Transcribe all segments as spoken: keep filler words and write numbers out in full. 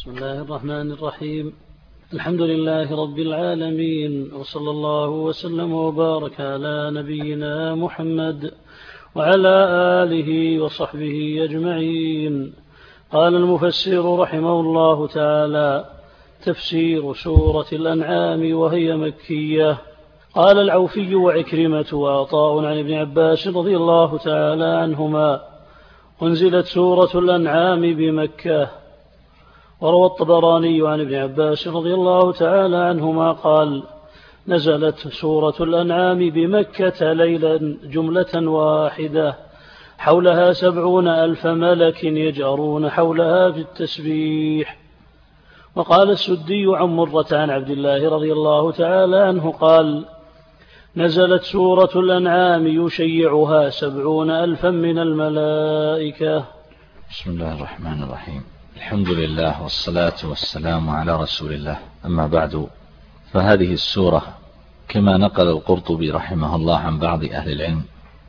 بسم الله الرحمن الرحيم. الحمد لله رب العالمين، وصلى الله وسلم وبارك على نبينا محمد وعلى آله وصحبه أجمعين. قال المفسر رحمه الله تعالى: تفسير سورة الأنعام وهي مكية. قال العوفي وعكرمة وعطاء عن ابن عباس رضي الله تعالى عنهما: أنزلت سورة الأنعام بمكة. وروى الطبراني عن ابن عباس رضي الله تعالى عنهما قال: نزلت سورة الأنعام بمكة ليلا جملة واحدة، حولها سبعون ألف ملك يجأرون حولها في التسبيح. وقال السدي عن مرة عن عبد الله رضي الله تعالى عنه قال: نزلت سورة الأنعام يشيعها سبعون ألفا من الملائكة. بسم الله الرحمن الرحيم. الحمد لله والصلاة والسلام على رسول الله، أما بعد، فهذه السورة كما نقل القرطبي رحمه الله عن بعض أهل العلم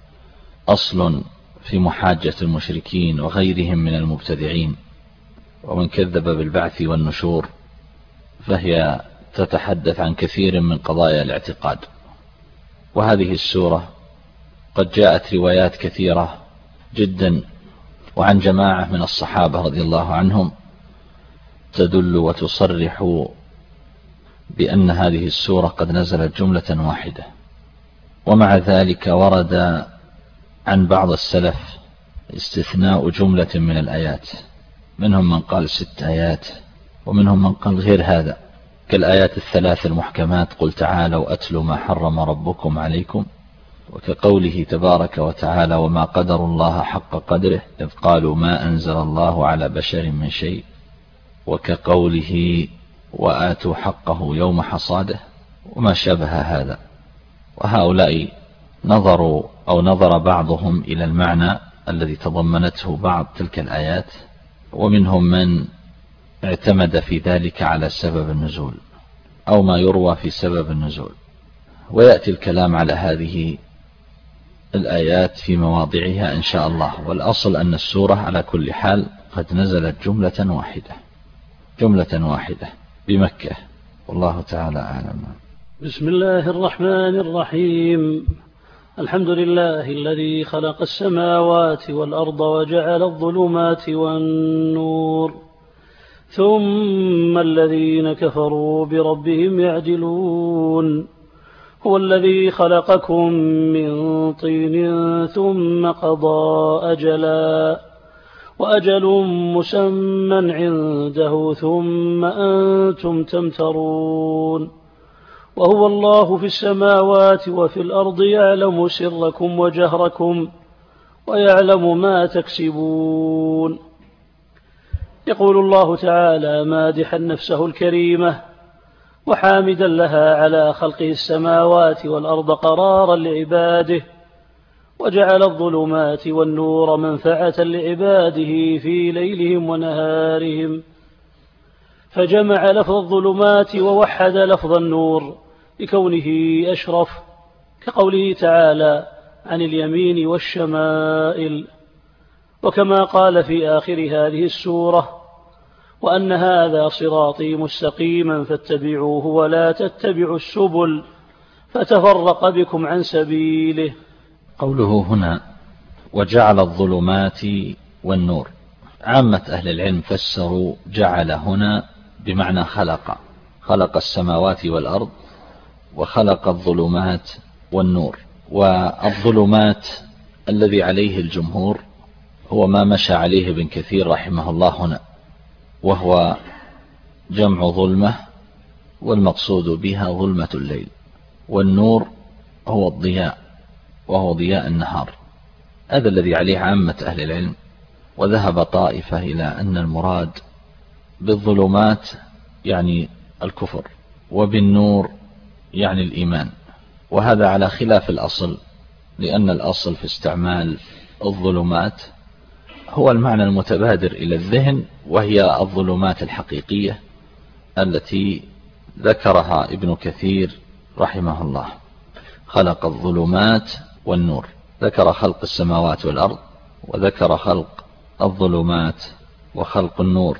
أصل في محاجة المشركين وغيرهم من المبتدعين ومن كذب بالبعث والنشور، فهي تتحدث عن كثير من قضايا الاعتقاد. وهذه السورة قد جاءت روايات كثيرة جدا وعن جماعة من الصحابة رضي الله عنهم تدل وتصرح بأن هذه السورة قد نزلت جملة واحدة. ومع ذلك ورد عن بعض السلف استثناء جملة من الآيات، منهم من قال ست آيات ومنهم من قال غير هذا، كالآيات الثلاث المحكمات: قل تعالوا أتل ما حرم ربكم عليكم، وكقوله تبارك وتعالى: وما قدر الله حق قدره إذ قالوا ما أنزل الله على بشر من شيء، وكقوله: وآتوا حقه يوم حصاده، وما شابه هذا. وهؤلاء نظروا أو نظر بعضهم إلى المعنى الذي تضمنته بعض تلك الآيات، ومنهم من اعتمد في ذلك على سبب النزول أو ما يروى في سبب النزول. ويأتي الكلام على هذه الآيات في مواضعها إن شاء الله. والأصل أن السورة على كل حال قد نزلت جملة واحدة جملة واحدة بمكة، والله تعالى أعلم. بسم الله الرحمن الرحيم. الحمد لله الذي خلق السماوات والأرض وجعل الظلمات والنور، ثم الذين كفروا بربهم يعدلون. هو الذي خلقكم من طين ثم قضى أجلا، وأجل مسمى عنده ثم أنتم تمترون. وهو الله في السماوات وفي الأرض يعلم سركم وجهركم ويعلم ما تكسبون. يقول الله تعالى مادحا نفسه الكريمة وحامدا لها على خلقه السماوات والأرض قرارا لعباده، وجعل الظلمات والنور منفعة لعباده في ليلهم ونهارهم، فجمع لفظ الظلمات ووحد لفظ النور لكونه أشرف، كقوله تعالى عن اليمين والشمائل. وكما قال في آخر هذه السورة: وأن هذا صراطي مستقيما فاتبعوه ولا تتبعوا السبل فتفرق بكم عن سبيله. قوله هنا وجعل الظلمات والنور، عامة أهل العلم فسروا جعل هنا بمعنى خلق خلق السماوات والأرض وخلق الظلمات والنور. والظلمات الذي عليه الجمهور هو ما مشى عليه ابن كثير رحمه الله هنا، وهو جمع ظلمة، والمقصود بها ظلمة الليل. والنور هو الضياء، وهو ضياء النهار. هذا الذي عليه عامة أهل العلم. وذهب طائفة إلى أن المراد بالظلمات يعني الكفر، وبالنور يعني الإيمان. وهذا على خلاف الأصل، لأن الأصل في استعمال الظلمات هو المعنى المتبادر إلى الذهن، وهي الظلمات الحقيقية التي ذكرها ابن كثير رحمه الله. خلق الظلمات والنور، ذكر خلق السماوات والأرض، وذكر خلق الظلمات وخلق النور.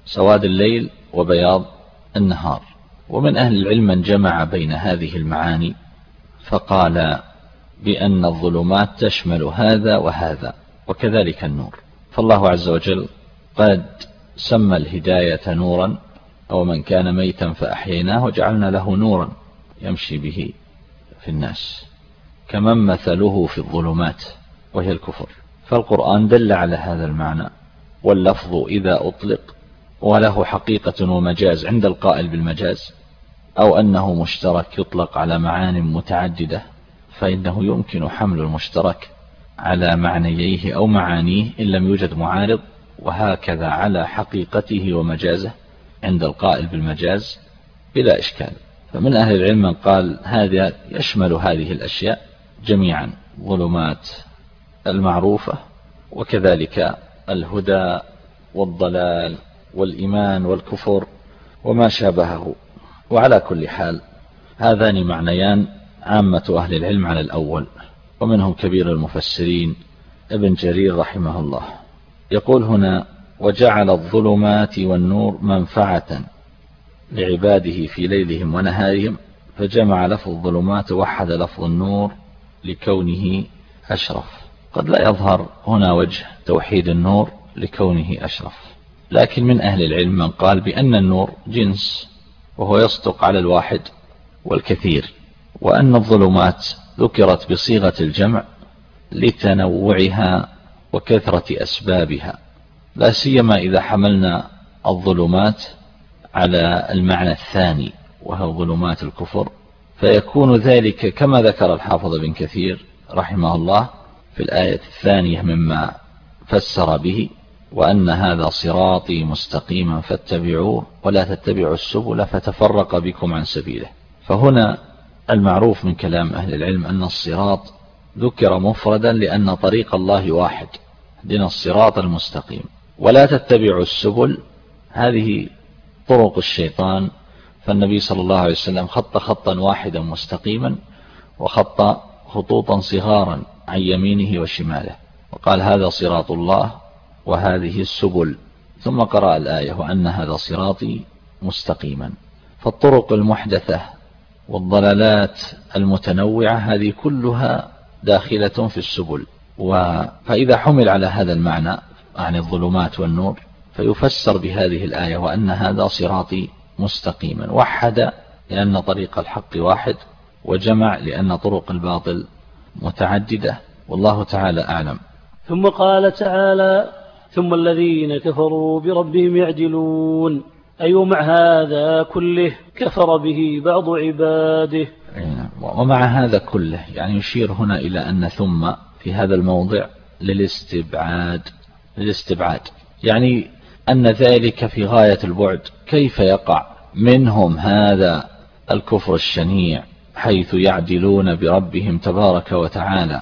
سواد الليل وبياض النهار. ومن أهل العلم من جمع بين هذه المعاني فقال بأن الظلمات تشمل هذا وهذا، وكذلك النور. فالله عز وجل قد سمى الهداية نورا، أو من كان ميتا فأحييناه وجعلنا له نورا يمشي به في الناس، كمن مثله في الظلمات وهي الكفر. فالقرآن دل على هذا المعنى، واللفظ إذا أطلق وله حقيقة ومجاز عند القائل بالمجاز، أو أنه مشترك يطلق على معان متعددة، فإنه يمكن حمل المشترك على معنييه أو معانيه إن لم يوجد معارض، وهكذا على حقيقته ومجازه عند القائل بالمجاز بلا إشكال. فمن أهل العلم من قال هذا يشمل هذه الأشياء جميعا، ظلمات المعروفة وكذلك الهدى والضلال والإيمان والكفر وما شابهه. وعلى كل حال هذان معنيان عامة أهل العلم على الأول، ومنهم كبير المفسرين ابن جرير رحمه الله. يقول هنا: وجعل الظلمات والنور منفعة لعباده في ليلهم ونهارهم، فجمع لفظ الظلمات ووحد لفظ النور لكونه أشرف. قد لا يظهر هنا وجه توحيد النور لكونه أشرف، لكن من أهل العلم من قال بأن النور جنس وهو يصدق على الواحد والكثير، وأن الظلمات ذكرت بصيغة الجمع لتنوعها وكثرة أسبابها، لا سيما إذا حملنا الظلمات على المعنى الثاني وهو ظلمات الكفر، فيكون ذلك كما ذكر الحافظ بن كثير رحمه الله في الآية الثانية مما فسر به: وأن هذا صراطي مستقيما فاتبعوه ولا تتبعوا السبل فتفرق بكم عن سبيله. فهنا المعروف من كلام أهل العلم أن الصراط ذكر مفردا لأن طريق الله واحد، دين الصراط المستقيم. ولا تتبعوا السبل هذه طرق الشيطان، فالنبي صلى الله عليه وسلم خط خطا واحدا مستقيما وخط خطوطا صغارا عن يمينه وشماله، وقال هذا صراط الله وهذه السبل، ثم قرأ الآية: وأن هذا صراطي مستقيما. فالطرق المحدثة والضلالات المتنوعة هذه كلها داخلة في السبل. فإذا حمل على هذا المعنى عن الظلمات والنور فيفسر بهذه الآية: وأن هذا صراطي مستقيما، وحد لأن طريق الحق واحد، وجمع لأن طرق الباطل متعددة، والله تعالى أعلم. ثم قال تعالى: ثم الذين كفروا بربهم يعدلون، أي مع هذا كله كفر به بعض عباده. ومع هذا كله يعني يشير هنا إلى أن ثم في هذا الموضع للاستبعاد للاستبعاد يعني أن ذلك في غاية البعد. كيف يقع منهم هذا الكفر الشنيع حيث يعدلون بربهم تبارك وتعالى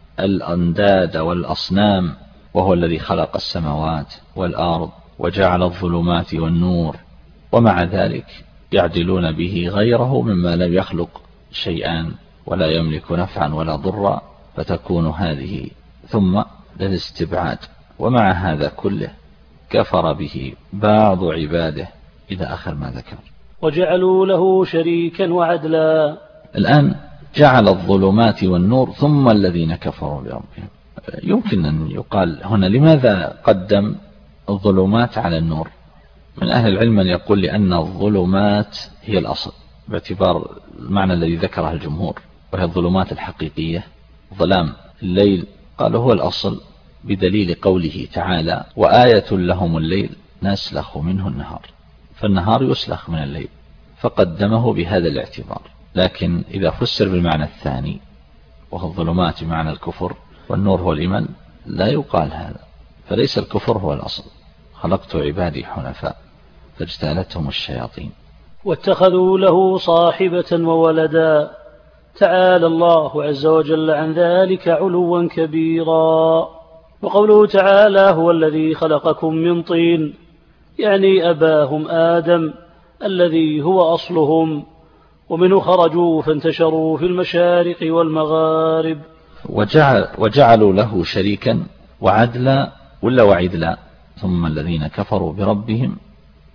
الأنداد والأصنام، وهو الذي خلق السماوات والأرض وجعل الظلمات والنور، ومع ذلك يعدلون به غيره مما لم يخلق شيئا ولا يملك نفعا ولا ضرا، فتكون هذه ثم للاستبعاد. ومع هذا كله كفر به بعض عباده إلى آخر ما ذكر. وجعلوا له شريكا وعدلا. الآن جعل الظلمات والنور ثم الذين كفروا بربهم. يمكن أن يقال هنا لماذا قدم الظلمات على النور؟ من أهل العلم من يقول لأن الظلمات هي الأصل باعتبار المعنى الذي ذكره الجمهور، وهي الظلمات الحقيقية، ظلام الليل قال هو الأصل بدليل قوله تعالى: وآية لهم الليل نسلخ منه النهار، فالنهار يسلخ من الليل، فقدمه بهذا الاعتبار. لكن إذا فسر بالمعنى الثاني وهو الظلمات بمعنى الكفر والنور هو الإيمان لا يقال هذا، فليس الكفر هو الأصل. خلقت عبادي حنفاء فاجتالتهم الشياطين. واتخذوا له صاحبة وولدا، تعالى الله عز وجل عن ذلك علوا كبيرا. وقوله تعالى: هو الذي خلقكم من طين، يعني أباهم آدم الذي هو أصلهم، ومنه خرجوا فانتشروا في المشارق والمغارب. وجعل وجعلوا له شريكا وعدلا ولا وعدلا. ثم الذين كفروا بربهم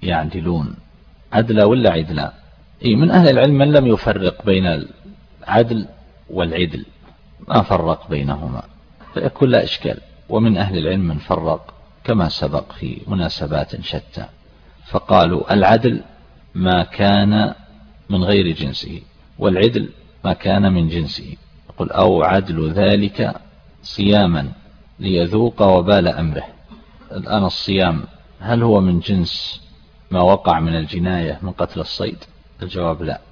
يعدلون. عدلا ولا عدلا؟ إيه، من أهل العلم من لم يفرق بين العدل والعدل، ما فرق بينهما، فيكون لا إشكال. ومن أهل العلم من فرق كما سبق في مناسبات شتى، فقالوا العدل ما كان من غير جنسه، والعدل ما كان من جنسه. يقول أو عدل ذلك صياما ليذوق وبال أمره. الآن الصيام هل هو من جنس ما وقع من الجناية من قتل الصيد؟ الجواب لا،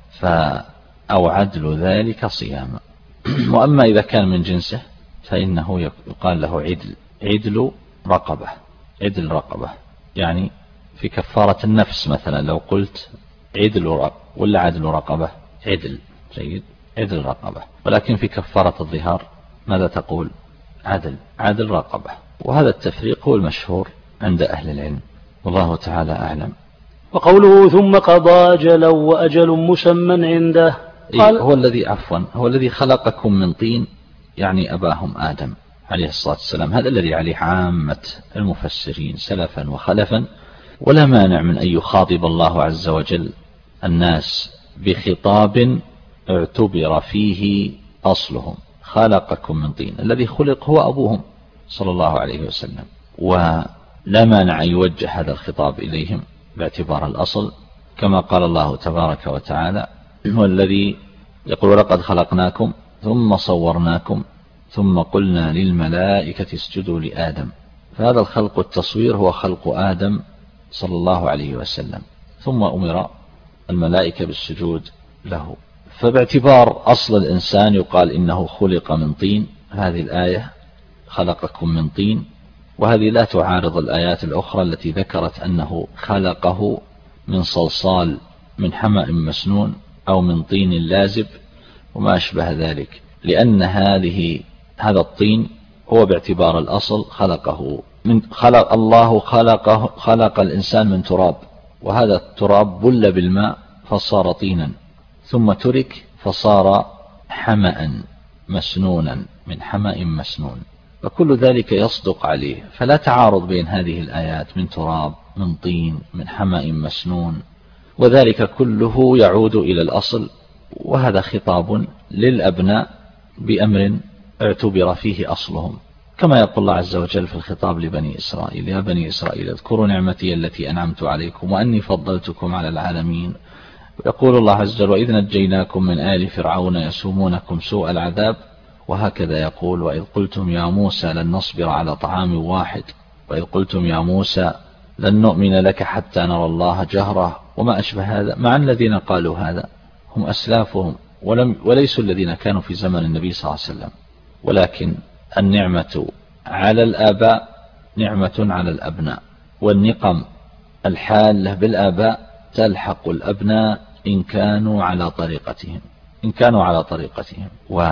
فأو عدل ذلك صياما. وأما إذا كان من جنسه فإنه يقال له عدل، عدل رقبة، عدل رقبة. يعني في كفارة النفس مثلا لو قلت عدل رقبة ولا عدل رقبة؟ عدل، جيد، عدل رقبة. ولكن في كفارة الظهار ماذا تقول؟ عدل، عدل رقبة. وهذا التفريق هو المشهور عند أهل العلم، والله تعالى أعلم. وقوله ثم قضى أجلا وأجل مسمى عنده، قال هو الذي عفوا هو الذي خلقكم من طين، يعني أباهم آدم عليه الصلاة والسلام. هذا الذي عليه عامة المفسرين سلفا وخلفا، ولا مانع من أن يخاطب الله عز وجل الناس بخطاب اعتبر فيه أصلهم. خلقكم من طين، الذي خلق هو أبوهم صلى الله عليه وسلم، ولا مانع أن يوجه هذا الخطاب إليهم باعتبار الأصل، كما قال الله تبارك وتعالى هو الذي يقول لقد خلقناكم ثم صورناكم ثم قلنا للملائكة اسجدوا لآدم. فهذا الخلق والتصوير هو خلق آدم صلى الله عليه وسلم، ثم أمر الملائكة بالسجود له. فباعتبار أصل الإنسان يقال إنه خلق من طين. هذه الآية خلقكم من طين، وهذه لا تعارض الآيات الأخرى التي ذكرت أنه خلقه من صلصال من حمأ مسنون أو من طين لازب وما أشبه ذلك، لأن هذه هذا الطين هو باعتبار الأصل خلقه من خلق الله خلقه خلق الإنسان من تراب، وهذا التراب بل بالماء فصار طينا، ثم ترك فصار حمأ مسنونا من حمأ مسنون، فكل ذلك يصدق عليه. فلا تعارض بين هذه الآيات من تراب من طين من حمأ مسنون، وذلك كله يعود إلى الأصل. وهذا خطاب للأبناء بأمر اعتبر فيه أصلهم، كما يقول الله عز وجل في الخطاب لبني إسرائيل يا بني إسرائيل اذكروا نعمتي التي أنعمت عليكم وأني فضلتكم على العالمين. ويقول الله عز وجل وإذ نجيناكم من آل فرعون يسومونكم سوء العذاب. وهكذا يقول وإذ قلتم يا موسى لن نصبر على طعام واحد وإذ قلتم يا موسى لن نؤمن لك حتى نرى الله جهرة وما أشبه هذا. مع الذين قالوا هذا هم أسلافهم ولم وليسوا الذين كانوا في زمن النبي صلى الله عليه وسلم، ولكن النعمة على الآباء نعمة على الأبناء، والنقم الحالة بالآباء تلحق الأبناء إن كانوا على طريقتهم إن كانوا على طريقتهم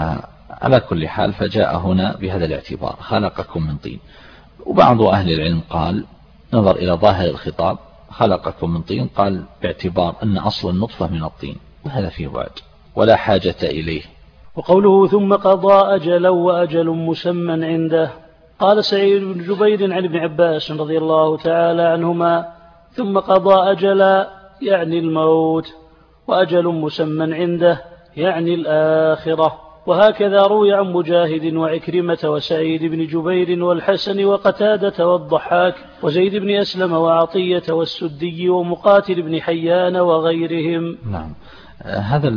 وعلى كل حال فجاء هنا بهذا الاعتبار خلقكم من طين. وبعض أهل العلم قال نظر إلى ظاهر الخطاب خلقكم من طين، قال باعتبار أن أصل النطفة من الطين، وهذا فيه بعد ولا حاجة إليه. وقوله ثم قضى أجلا وأجل مسمى عنده، قال سعيد بن جبير عن ابن عباس رضي الله تعالى عنهما ثم قضى أجلا يعني الموت، وأجل مسمى عنده يعني الآخرة. وهكذا روي عن مجاهد وعكرمة وسعيد بن جبير والحسن وقتادة والضحاك وزيد بن أسلم وعطية والسدي ومقاتل بن حيان وغيرهم. نعم، هذا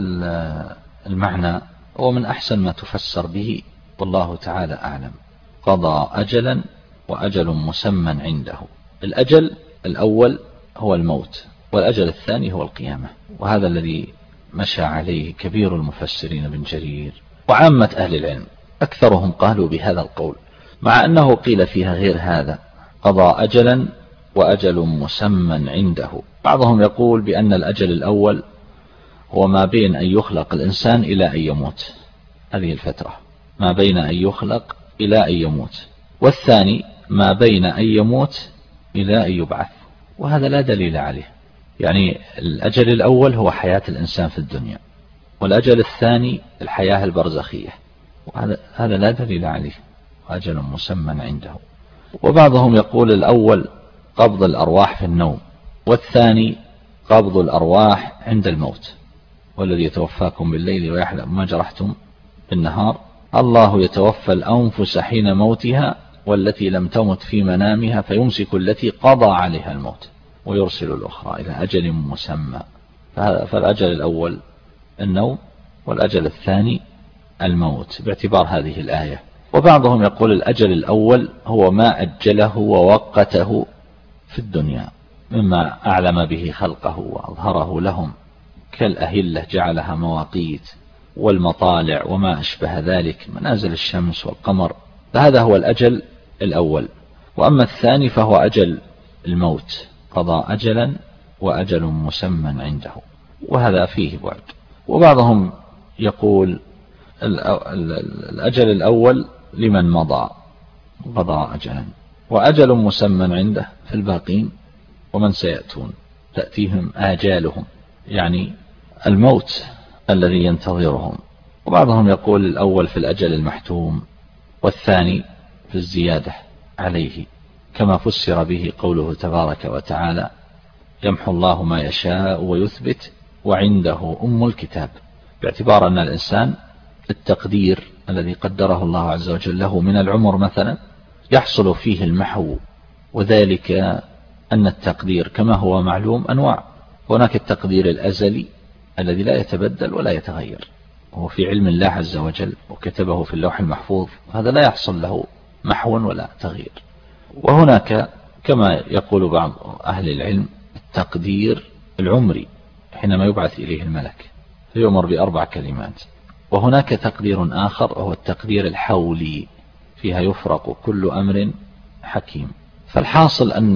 المعنى هو من أحسن ما تفسر به والله تعالى أعلم. قضى أجلا وأجل مسمى عنده. الأجل الأول هو الموت، والأجل الثاني هو القيامة، وهذا الذي مشى عليه كبير المفسرين بن جرير وعامة أهل العلم. أكثرهم قالوا بهذا القول، مع أنه قيل فيها غير هذا قضى أجلا وأجل مسمى عنده. بعضهم يقول بأن الأجل الأول هو ما بين أن يخلق الإنسان إلى أن يموت، هذه الفترة ما بين أن يخلق إلى أن يموت، والثاني ما بين أن يموت إلى أن يبعث، وهذا لا دليل عليه. يعني الأجل الأول هو حياة الإنسان في الدنيا، والأجل الثاني الحياة البرزخية، وهذا هذا لا دليل عليه، أجل مسمى عنده. وبعضهم يقول الأول قبض الأرواح في النوم، والثاني قبض الأرواح عند الموت، والذي يتوفاكم بالليل ويعلم ما جرحتم بالنهار. الله يتوفى الأنفس حين موتها والتي لم تمت في منامها فيمسك التي قضى عليها الموت ويرسل الأخرى إلى أجل مسمى. فالأجل الأول النوم، والأجل الثاني الموت باعتبار هذه الآية. وبعضهم يقول الأجل الأول هو ما أجله ووقته في الدنيا مما أعلم به خلقه وأظهره لهم، كالأهلة جعلها مواقيت، والمطالع وما أشبه ذلك، منازل الشمس والقمر، فهذا هو الأجل الأول. وأما الثاني فهو أجل الموت، قضى أجلا وأجل مسمى عنده، وهذا فيه بعد. وبعضهم يقول الأجل الأول لمن مضى قضى أجلا، وأجل مسمى عنده في الباقين ومن سيأتون تأتيهم آجالهم، يعني الموت الذي ينتظرهم. وبعضهم يقول الأول في الأجل المحتوم والثاني في الزيادة عليه، كما فسر به قوله تبارك وتعالى يمحو الله ما يشاء ويثبت وعنده أم الكتاب، باعتبار أن الإنسان التقدير الذي قدره الله عز وجل له من العمر مثلا يحصل فيه المحو، وذلك أن التقدير كما هو معلوم أنواع. هناك التقدير الأزلي الذي لا يتبدل ولا يتغير، وهو في علم الله عز وجل وكتبه في اللوح المحفوظ، هذا لا يحصل له محو ولا تغيير. وهناك كما يقول بعض أهل العلم التقدير العمري حينما يبعث إليه الملك فيؤمر بأربع كلمات. وهناك تقدير آخر وهو التقدير الحولي، فيها يفرق كل أمر حكيم. فالحاصل أن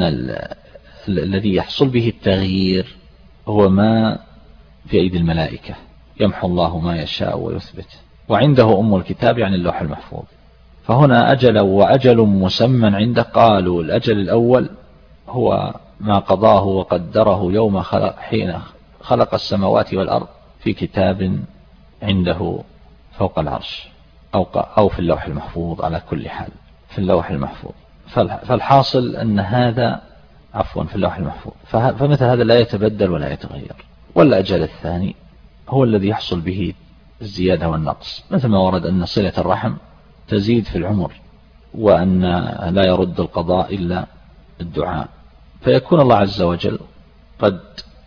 الذي يحصل به التغيير هو ما في أيدي الملائكة، يمحو الله ما يشاء ويثبت وعنده أم الكتاب، يعني اللوح المحفوظ. فهنا أجل وأجل مسمى عنده. قالوا الأجل الأول هو ما قضاه وقدره يوم خلق حين خلق السماوات والأرض في كتاب عنده فوق العرش أو أو في اللوح المحفوظ، على كل حال في اللوح المحفوظ. فالحاصل أن هذا عفوا في اللوح المحفوظ، فمثل هذا لا يتبدل ولا يتغير. والأجل الثاني هو الذي يحصل به الزيادة والنقص، مثل ما ورد أن صلة الرحم تزيد في العمر، وأن لا يرد القضاء إلا الدعاء. فيكون الله عز وجل قد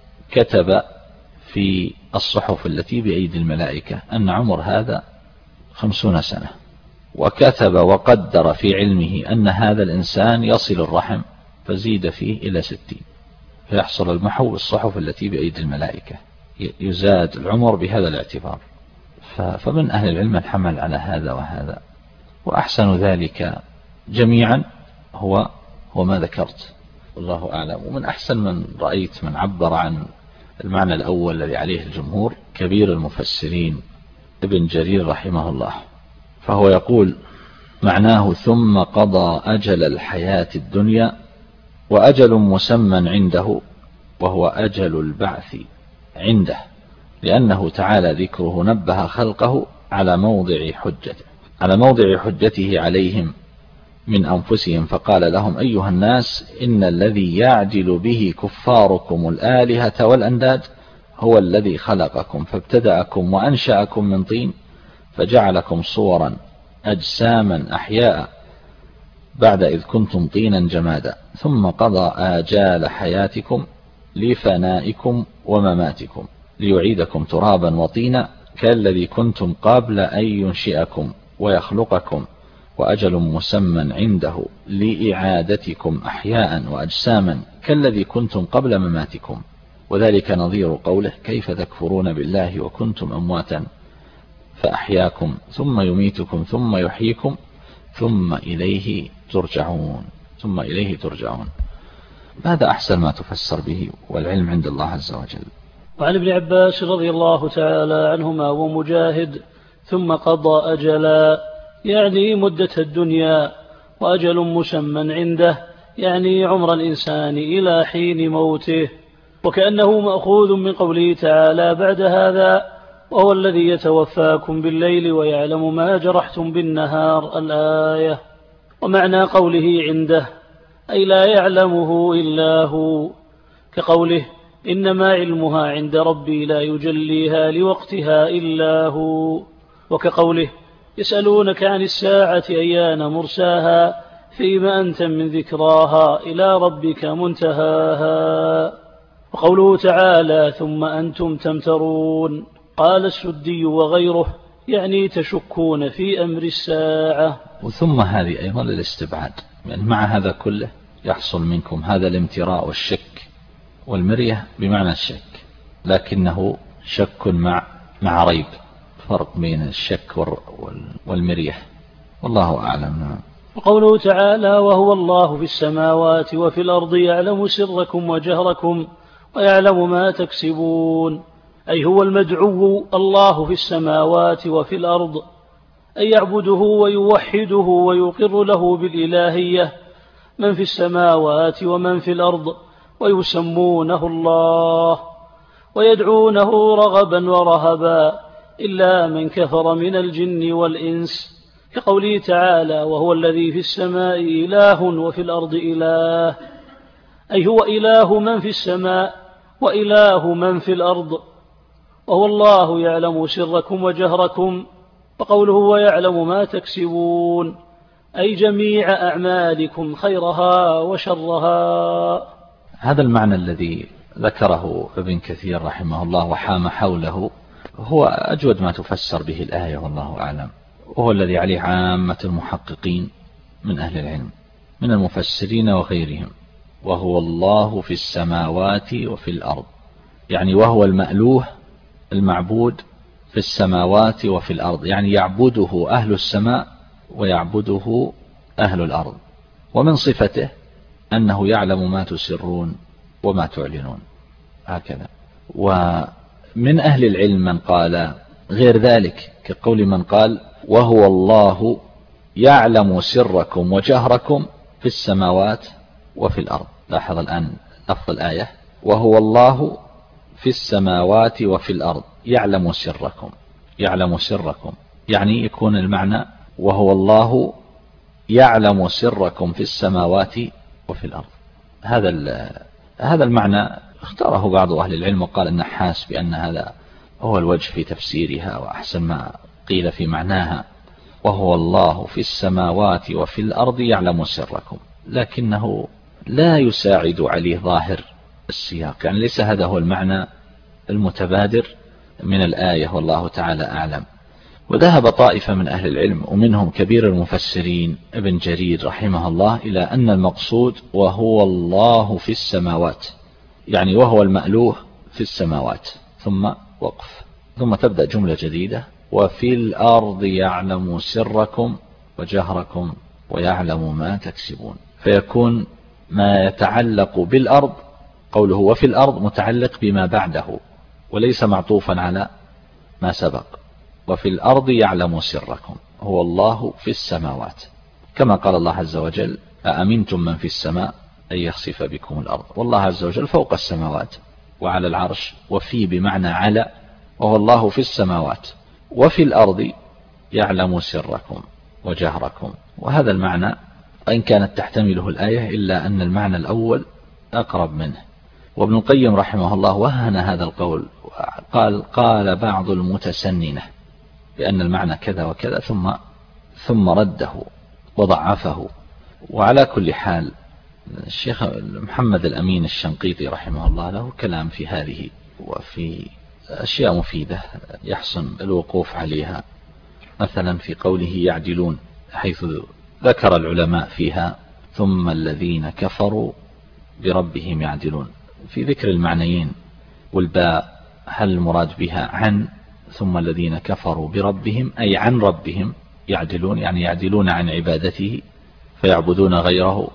كتب في الصحف التي بأيدي الملائكة أن عمر هذا خمسون سنة، وكتب وقدر في علمه أن هذا الإنسان يصل الرحم فزيد فيه إلى ستين، فيحصل المحو بالصحف التي بأيدي الملائكة، يزاد العمر بهذا الاعتبار. فمن أهل العلم من حمل على هذا وهذا، وأحسن ذلك جميعا هو هو ما ذكرت، والله أعلم. ومن أحسن من رأيت من عبر عن المعنى الأول الذي عليه الجمهور كبير المفسرين ابن جرير رحمه الله، فهو يقول معناه ثم قضى أجل الحياة الدنيا وأجل مسمى عنده، وهو أجل البعث عنده، لأنه تعالى ذكره نبه خلقه على موضع حجته على موضع حجته عليهم من أنفسهم، فقال لهم أيها الناس إن الذي يعدل به كفاركم الآلهة والأنداد هو الذي خلقكم فابتدأكم وأنشأكم من طين فجعلكم صورا أجساما أحياء بعد إذ كنتم طينا جمادا، ثم قضى آجال حياتكم لفنائكم ومماتكم ليعيدكم ترابا وطينا كالذي كنتم قبل أن ينشئكم ويخلقكم، وأجل مسمى عنده لإعادتكم أحياء وأجساما كالذي كنتم قبل مماتكم، وذلك نظير قوله كيف تكفرون بالله وكنتم أمواتا فأحياكم ثم يميتكم ثم يحييكم ثم إليه ترجعون ثم إليه ترجعون. هذا أحسن ما تفسر به، والعلم عند الله عز وجل. وعن ابن عباس رضي الله تعالى عنهما ومجاهد ثم قضى أجلا يعني مدة الدنيا، وأجل مسمى عنده يعني عمر الإنسان إلى حين موته، وكأنه مأخوذ من قوله تعالى بعد هذا وهو الذي يتوفاكم بالليل ويعلم ما جرحتم بالنهار الآية. ومعنى قوله عنده أي لا يعلمه إلا هو، كقوله إنما علمها عند ربي لا يجليها لوقتها إلا هو، وكقوله يسألونك عن الساعة أيان مرساها فيما أنت من ذكراها إلى ربك منتهاها. وقوله تعالى ثم أنتم تمترون قال السدي وغيره يعني تشكون في أمر الساعة. وثم هذه أيضا للاستبعاد، يعني مع هذا كله يحصل منكم هذا الامتراء والشك، والمرية بمعنى الشك لكنه شك مع مع ريب، فرق بين الشك والمرية، والله أعلم. وقوله تعالى وهو الله في السماوات وفي الأرض يعلم سركم وجهركم ويعلم ما تكسبون، أي هو المدعو الله في السماوات وفي الأرض، أي يعبده ويوحده ويقر له بالإلهية من في السماوات ومن في الأرض، ويسمونه الله ويدعونه رغبا ورهبا إلا من كفر من الجن والإنس، كقوله تعالى وهو الذي في السماء إله وفي الأرض إله، أي هو إله من في السماء وإله من في الأرض، وهو الله يعلم سركم وجهركم. وقوله ويعلم ما تكسبون أي جميع أعمالكم خيرها وشرها. هذا المعنى الذي ذكره ابن كثير رحمه الله وحام حوله هو أجود ما تفسر به الآية والله أعلم، وهو الذي عليه عامة المحققين من أهل العلم من المفسرين وغيرهم، وهو الله في السماوات وفي الأرض، يعني وهو المألوه المعبود في السماوات وفي الأرض، يعني يعبده أهل السماء ويعبده أهل الأرض. ومن صفته أنه يعلم ما تسرون وما تعلنون، هكذا. ومن أهل العلم من قال غير ذلك، كقول من قال وهو الله يعلم سركم وجهركم في السماوات وفي الأرض. لاحظ الآن لفظ الآية وهو الله في السماوات وفي الأرض يعلم سركم، يعلم سركم يعني يكون المعنى وهو الله يعلم سركم في السماوات وفي الأرض. هذا هذا المعنى اختاره بعض أهل العلم، وقال النحاس بأن هذا هو الوجه في تفسيرها وأحسن ما قيل في معناها، وهو الله في السماوات وفي الأرض يعلم سركم، لكنه لا يساعد عليه ظاهر السياق، يعني ليس هذا هو المعنى المتبادر من الآية والله تعالى أعلم. وذهب طائفة من أهل العلم ومنهم كبير المفسرين ابن جرير رحمه الله إلى أن المقصود وهو الله في السماوات، يعني وهو المألوه في السماوات، ثم وقف، ثم تبدأ جملة جديدة وفي الأرض يعلم سركم وجهركم ويعلم ما تكسبون، فيكون ما يتعلق بالأرض قوله وفي الأرض متعلق بما بعده وليس معطوفا على ما سبق. وفي الأرض يعلم سركم هو الله في السماوات، كما قال الله عز وجل أأمنتم من في السماء أن يخسف بكم الأرض، والله عز وجل فوق السماوات وعلى العرش، وفي بمعنى على، وهو الله في السماوات وفي الأرض يعلم سركم وجهركم. وهذا المعنى وإن كانت تحتمله الآية إلا أن المعنى الأول أقرب منه. وابن القيم رحمه الله وهن هذا القول، قال قال بعض المتسننة بأن المعنى كذا وكذا ثم ثم رده وضعفه. وعلى كل حال الشيخ محمد الأمين الشنقيطي رحمه الله له كلام في هذه وفي أشياء مفيدة يحسن الوقوف عليها، مثلا في قوله يعدلون، حيث ذكر العلماء فيها ثم الذين كفروا بربهم يعدلون، في ذكر المعنيين، والباء هل المراد بها عن ثم الذين كفروا بربهم أي عن ربهم يعدلون، يعني يعدلون عن عبادته فيعبدون غيره،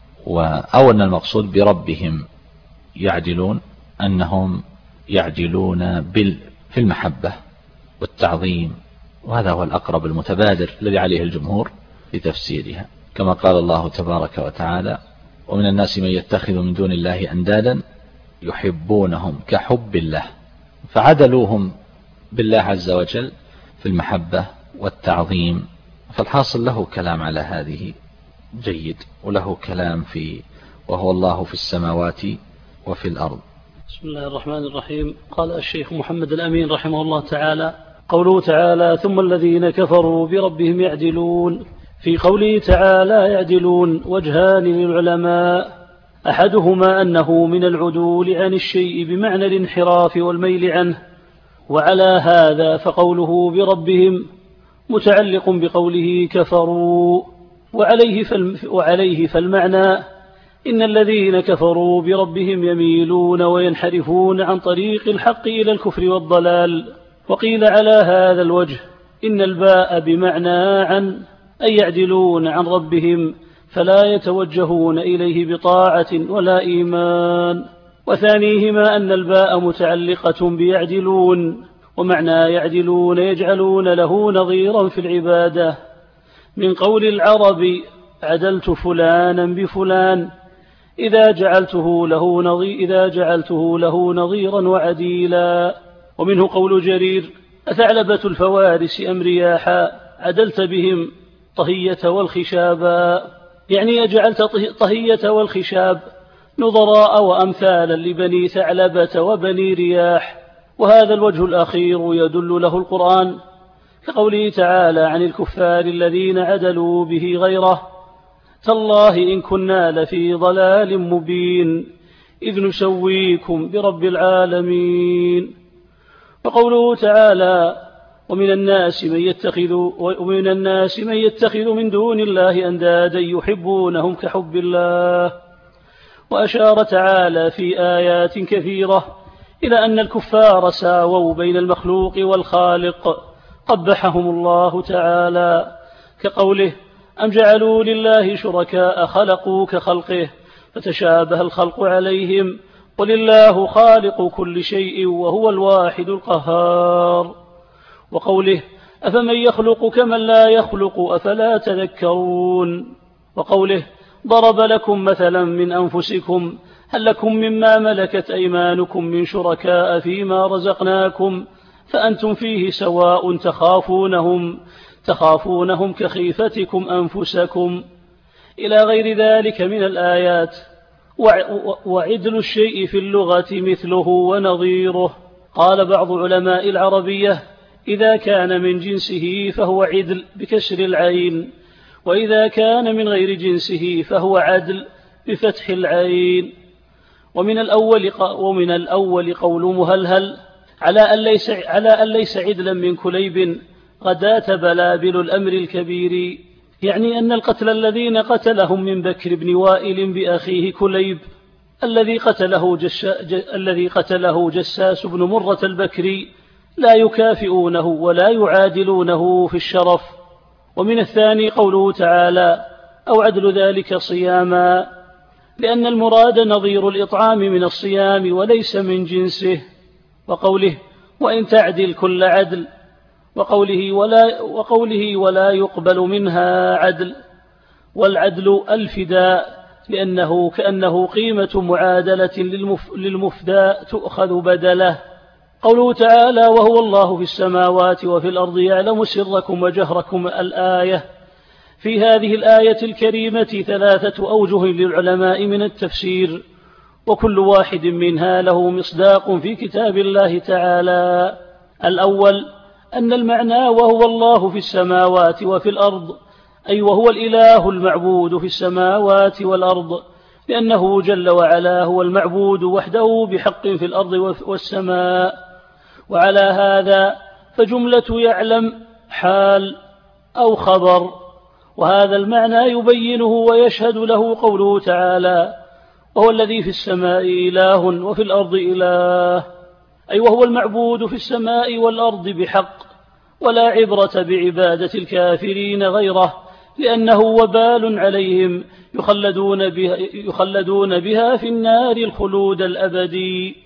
أو أن المقصود بربهم يعدلون أنهم يعدلون بال في المحبة والتعظيم، وهذا هو الأقرب المتبادر الذي عليه الجمهور في تفسيرها، كما قال الله تبارك وتعالى ومن الناس من يتخذ من دون الله أندادا يحبونهم كحب الله، فعدلوهم بالله عز وجل في المحبة والتعظيم. فالحاصل له كلام على هذه جيد، وله كلام في وهو الله في السماوات وفي الأرض. بسم الله الرحمن الرحيم. قال الشيخ محمد الأمين رحمه الله تعالى: قوله تعالى: ثم الذين كفروا بربهم يعدلون. في قوله تعالى يعدلون وجهان للعلماء، أحدهما أنه من العدول عن الشيء بمعنى الانحراف والميل عنه، وعلى هذا فقوله بربهم متعلق بقوله كفروا، وعليه, وعليه فالمعنى إن الذين كفروا بربهم يميلون وينحرفون عن طريق الحق إلى الكفر والضلال. وقيل على هذا الوجه إن الباء بمعنى عن، أي يعدلون عن ربهم فلا يتوجهون إليه بطاعة ولا إيمان. وثانيهما أن الباء متعلقة بيعدلون، ومعنى يعدلون يجعلون له نظيرا في العبادة، من قول العرب عدلت فلانا بفلان إذا جعلته له نظير إذا جعلته له نظيرا وعديلا. ومنه قول جرير: أثعلبة الفوارس أم رياحا عدلت بهم طهية والخشابا، يعني أجعلت طهية والخشاب نظراء وأمثالا لبني ثعلبة وبني رياح. وهذا الوجه الأخير يدل له القرآن، كقوله تعالى عن الكفار الذين عدلوا به غيره: تالله إن كنا لفي ضلال مبين إذ نسويكم برب العالمين. وقوله تعالى: ومن الناس من يتخذ ومن الناس من يتخذ من دون الله أندادا يحبونهم كحب الله. وأشار تعالى في آيات كثيرة إلى أن الكفار ساووا بين المخلوق والخالق، قبحهم الله تعالى، كقوله: أم جعلوا لله شركاء خلقوا كخلقه فتشابه الخلق عليهم قل الله خالق كل شيء وهو الواحد القهار. وقوله: أفمن يخلق كمن لا يخلق أفلا تذكرون. وقوله: ضرب لكم مثلا من أنفسكم هل لكم مما ملكت أيمانكم من شركاء فيما رزقناكم فأنتم فيه سواء تخافونهم تخافونهم كخيفتكم أنفسكم، إلى غير ذلك من الآيات. وعدل الشيء في اللغة مثله ونظيره. قال بعض علماء العربية: إذا كان من جنسه فهو عدل بكسر العين، وإذا كان من غير جنسه فهو عدل بفتح العين. ومن الأول ومن الأول قول مهلهل على أن ليس على أن ليس عدلا من كليب غداة بلابل الأمر الكبير، يعني أن القتل الذين قتلهم من بكر بن وائل بأخيه كليب الذي قتله الذي قتله جساس بن مرة البكري لا يكافئونه ولا يعادلونه في الشرف. ومن الثاني قوله تعالى: أو عدل ذلك صياما، لأن المراد نظير الإطعام من الصيام وليس من جنسه. وقوله: وإن تعدل كل عدل، وقوله ولا, وقوله ولا يقبل منها عدل، والعدل الفداء، لأنه كأنه قيمة معادلة للمف للمفداء تؤخذ بدله. قوله تعالى: وهو الله في السماوات وفي الأرض يعلم سركم وجهركم. الآية. في هذه الآية الكريمة ثلاثة أوجه للعلماء من التفسير، وكل واحد منها له مصداق في كتاب الله تعالى. الأول أن المعنى وهو الله في السماوات وفي الأرض، أي وهو الإله المعبود في السماوات والأرض، لأنه جل وعلا هو المعبود وحده بحق في الأرض والسماء. وعلى هذا فجملة يعلم حال أو خبر، وهذا المعنى يبينه ويشهد له قوله تعالى: وهو الذي في السماء إله وفي الأرض إله، أي وهو المعبود في السماء والأرض بحق، ولا عبرة بعبادة الكافرين غيره، لأنه وبال عليهم يخلدون بها, يخلدون بها في النار الخلود الأبدي.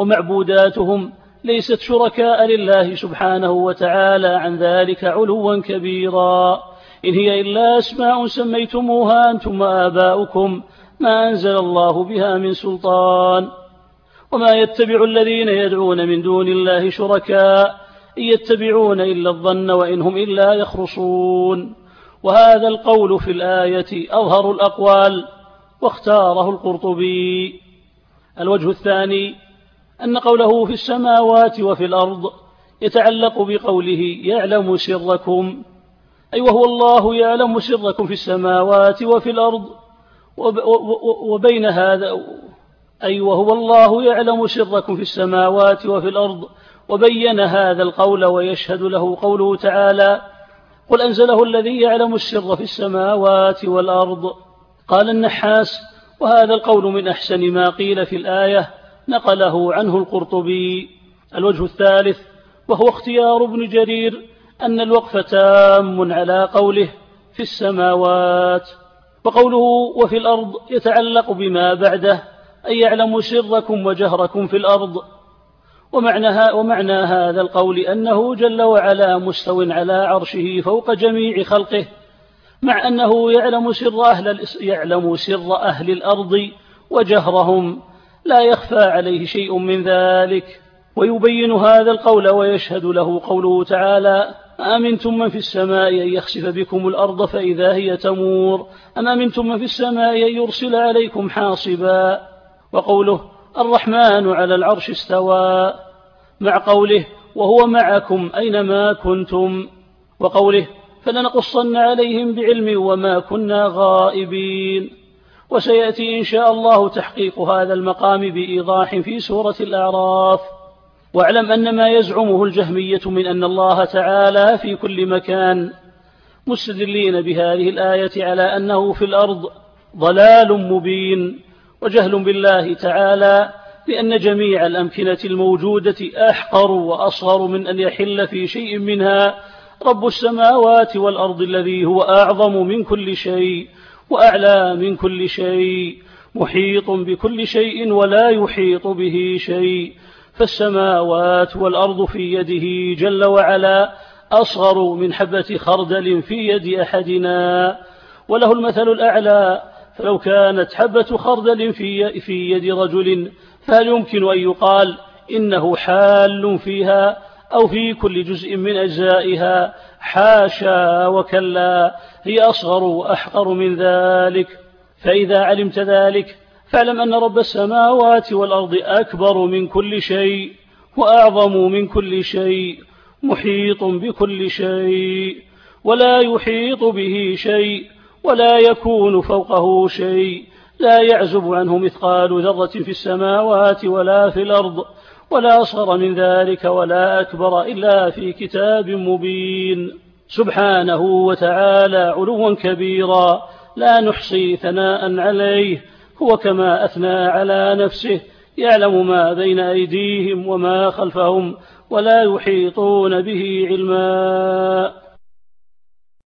ومعبوداتهم ليست شركاء لله سبحانه وتعالى عن ذلك علوا كبيرا، إن هي إلا أسماء سميتموها أنتم وآباؤكم ما أنزل الله بها من سلطان. وما يتبع الذين يدعون من دون الله شركاء إن يتبعون إلا الظن وإن هم إلا يخرصون. وهذا القول في الآية أظهر الأقوال، واختاره القرطبي. الوجه الثاني أن قوله في السماوات وفي الأرض يتعلق بقوله يعلم سركم، أي وهو الله يعلم سركم في السماوات وفي الأرض، وبين هذا أي وهو الله يعلم سركم في السماوات وفي الأرض، وبين هذا القول ويشهد له قوله تعالى قل أنزله الذي يعلم السر في السماوات والأرض. قال النحاس وهذا القول من أحسن ما قيل في الآية، نقله عنه القرطبي. الوجه الثالث وهو اختيار ابن جرير أن الوقف تام على قوله في السماوات، وقوله وفي الأرض يتعلق بما بعده، أي يعلم سركم وجهركم في الأرض. ومعنى, ومعنى هذا القول أنه جل وعلا مستو على عرشه فوق جميع خلقه، مع أنه يعلم سر أهل, يعلم سر أهل الأرض وجهرهم، لا يخفى عليه شيء من ذلك. ويبين هذا القول ويشهد له قوله تعالى أأمنتم من في السماء أن يخسف بكم الأرض فإذا هي تمور أم أمنتم من في السماء أن يرسل عليكم حاصبا. وقوله الرحمن على العرش استوى، مع قوله وهو معكم أينما كنتم، وقوله فلنقصن عليهم بعلم وما كنا غائبين. وسيأتي إن شاء الله تحقيق هذا المقام بإيضاح في سورة الأعراف. واعلم أن ما يزعمه الجهمية من أن الله تعالى في كل مكان مستدلين بهذه الآية على أنه في الأرض ضلال مبين وجهل بالله تعالى، لأن جميع الأمكنة الموجودة أحقر وأصغر من أن يحل في شيء منها رب السماوات والأرض الذي هو أعظم من كل شيء وأعلى من كل شيء، محيط بكل شيء ولا يحيط به شيء. فالسماوات والأرض في يده جل وعلا أصغر من حبة خردل في يد أحدنا، وله المثل الأعلى. فلو كانت حبة خردل في في يد رجل فهل يمكن أن يقال إنه حال فيها أو في كل جزء من أجزائها؟ حاشا وكلا، هي أصغر وأحقر من ذلك. فإذا علمت ذلك فاعلم أن رب السماوات والأرض أكبر من كل شيء وأعظم من كل شيء، محيط بكل شيء ولا يحيط به شيء ولا يكون فوقه شيء، لا يعزب عنه مثقال ذرة في السماوات ولا في الأرض، ولا أصغر من ذلك ولا أكبر إلا في كتاب مبين. سبحانه وتعالى علوا كبيرا لا نحصي ثناء عليه، هو كما أثنى على نفسه، يعلم ما بين أيديهم وما خلفهم ولا يحيطون به علما.